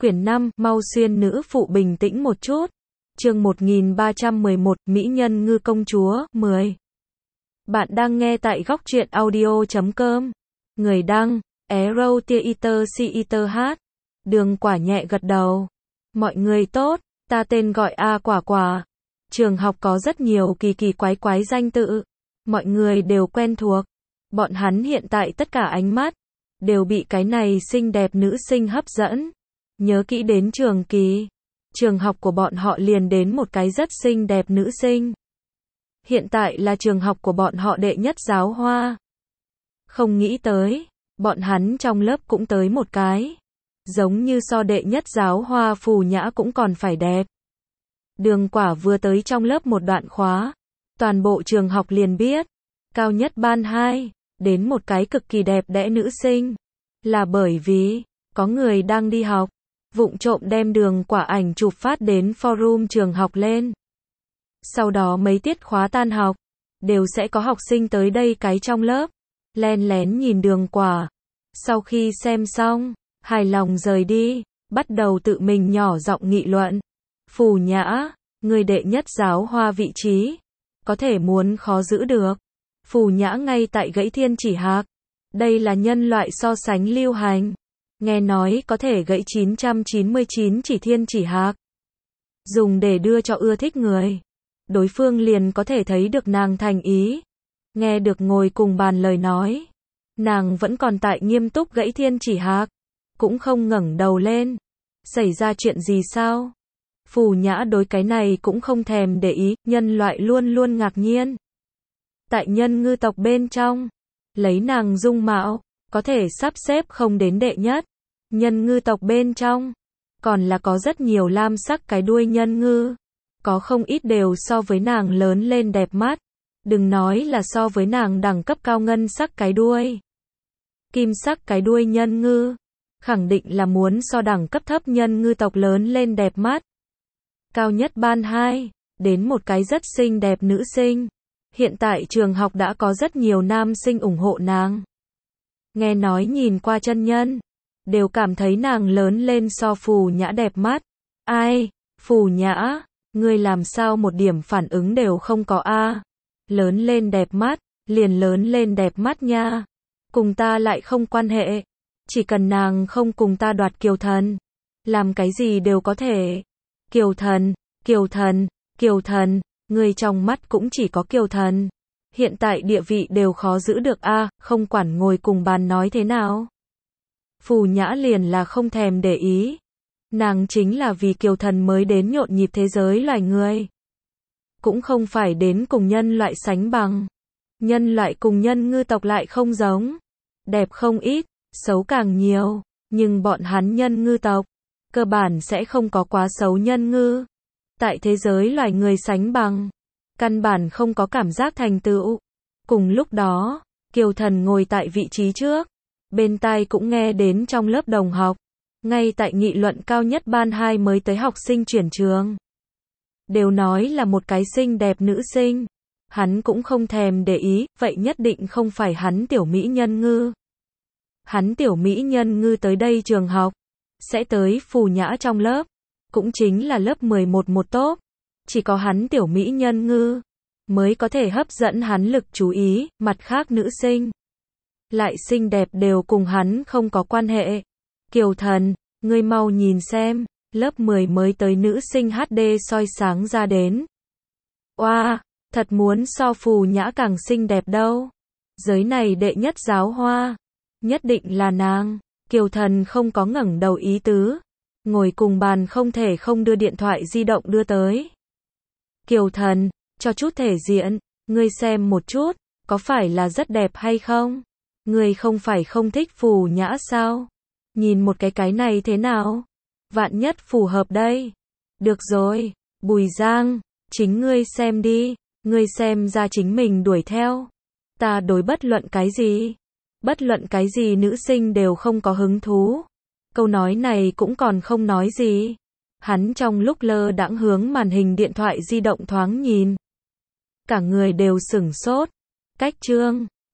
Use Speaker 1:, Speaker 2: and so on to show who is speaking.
Speaker 1: Quyển 5, mau xuyên nữ phụ bình tĩnh một chút. Chương 1311, Mỹ nhân ngư công chúa, 10. Bạn đang nghe tại góc truyện audio.com. Người đăng, Arrow Theater Theater H. Đường Quả nhẹ gật đầu. Mọi người tốt, ta tên gọi A Quả Quả. Trường học có rất nhiều kỳ kỳ quái quái danh tự. Mọi người đều quen thuộc. Bọn hắn hiện tại tất cả ánh mắt đều bị cái này xinh đẹp nữ sinh hấp dẫn. Nhớ kỹ đến trường kỳ. Trường học của bọn họ liền đến một cái rất xinh đẹp nữ sinh. Hiện tại là trường học của bọn họ đệ nhất giáo hoa. Không nghĩ tới, bọn hắn trong lớp cũng tới một cái. Giống như so đệ nhất giáo hoa Phù Nhã cũng còn phải đẹp. Đường Quả vừa tới trong lớp một đoạn khóa. Toàn bộ trường học liền biết. Cao nhất ban 2, đến một cái cực kỳ đẹp đẽ nữ sinh. Là bởi vì, có người đang đi học. Vụng trộm đem Đường Quả ảnh chụp phát đến forum trường học lên. Sau đó mấy tiết khóa tan học, đều sẽ có học sinh tới đây cái trong lớp, len lén nhìn Đường Quả. Sau khi xem xong, hài lòng rời đi, bắt đầu tự mình nhỏ giọng nghị luận. Phù Nhã, người đệ nhất giáo hoa vị trí, có thể muốn khó giữ được. Phù Nhã ngay tại gãy thiên chỉ hạc. Đây là nhân loại so sánh lưu hành. Nghe nói có thể gãy 999 chỉ thiên chỉ hạc. Dùng để đưa cho ưa thích người. Đối phương liền có thể thấy được nàng thành ý. Nghe được ngồi cùng bàn lời nói. Nàng vẫn còn tại nghiêm túc gãy thiên chỉ hạc. Cũng không ngẩng đầu lên. Xảy ra chuyện gì sao? Phù Nhã đối cái này cũng không thèm để ý. Nhân loại luôn luôn ngạc nhiên. Tại nhân ngư tộc bên trong. Lấy nàng dung mạo. Có thể sắp xếp không đến đệ nhất. Nhân ngư tộc bên trong, còn là có rất nhiều lam sắc cái đuôi nhân ngư. Có không ít đều so với nàng lớn lên đẹp mắt. Đừng nói là so với nàng đẳng cấp cao ngân sắc cái đuôi. Kim sắc cái đuôi nhân ngư, khẳng định là muốn so đẳng cấp thấp nhân ngư tộc lớn lên đẹp mắt. Cao nhất ban 2, đến một cái rất xinh đẹp nữ sinh. Hiện tại trường học đã có rất nhiều nam sinh ủng hộ nàng. Nghe nói nhìn qua chân nhân, đều cảm thấy nàng lớn lên so Phù Nhã đẹp mắt. Ai, Phù Nhã, ngươi làm sao một điểm phản ứng đều không có a? Lớn lên đẹp mắt, liền lớn lên đẹp mắt nha. Cùng ta lại không quan hệ. Chỉ cần nàng không cùng ta đoạt kiều thần. Làm cái gì đều có thể. Kiều thần, kiều thần, kiều thần, ngươi trong mắt cũng chỉ có kiều thần. Hiện tại địa vị đều khó giữ được a, không quản ngồi cùng bàn nói thế nào. Phù Nhã liền là không thèm để ý. Nàng chính là vì kiều thần mới đến nhộn nhịp thế giới loài người. Cũng không phải đến cùng nhân loại sánh bằng. Nhân loại cùng nhân ngư tộc lại không giống. Đẹp không ít, xấu càng nhiều. Nhưng bọn hắn nhân ngư tộc, cơ bản sẽ không có quá xấu nhân ngư. Tại thế giới loài người sánh bằng. Căn bản không có cảm giác thành tựu. Cùng lúc đó, kiều thần ngồi tại vị trí trước. Bên tai cũng nghe đến trong lớp đồng học. Ngay tại nghị luận cao nhất ban 2 mới tới học sinh chuyển trường. Đều nói là một cái xinh đẹp nữ sinh. Hắn cũng không thèm để ý, vậy nhất định không phải hắn tiểu mỹ nhân ngư. Hắn tiểu mỹ nhân ngư tới đây trường học. Sẽ tới Phù Nhã trong lớp. Cũng chính là lớp 11 một tốp. Chỉ có hắn tiểu mỹ nhân ngư mới có thể hấp dẫn hắn lực chú ý, mặt khác nữ sinh lại xinh đẹp đều cùng hắn không có quan hệ. Kiều thần, ngươi mau nhìn xem, lớp 10 mới tới nữ sinh HD soi sáng ra đến. Oa, thật muốn so Phù Nhã càng xinh đẹp đâu. Giới này đệ nhất giáo hoa, nhất định là nàng. Kiều thần không có ngẩng đầu ý tứ. Ngồi cùng bàn không thể không đưa điện thoại di động đưa tới. Kiều thần, cho chút thể diện, ngươi xem một chút, có phải là rất đẹp hay không? Ngươi không phải không thích Phù Nhã sao? Nhìn một cái này thế nào? Vạn nhất phù hợp đây. Được rồi, Bùi Giang, chính ngươi xem đi, ngươi xem ra chính mình đuổi theo. Ta đối bất luận cái gì nữ sinh đều không có hứng thú. Câu nói này cũng còn không nói gì. Hắn trong lúc lơ đãng hướng màn hình điện thoại di động thoáng nhìn. Cả người đều sửng sốt. Cách chương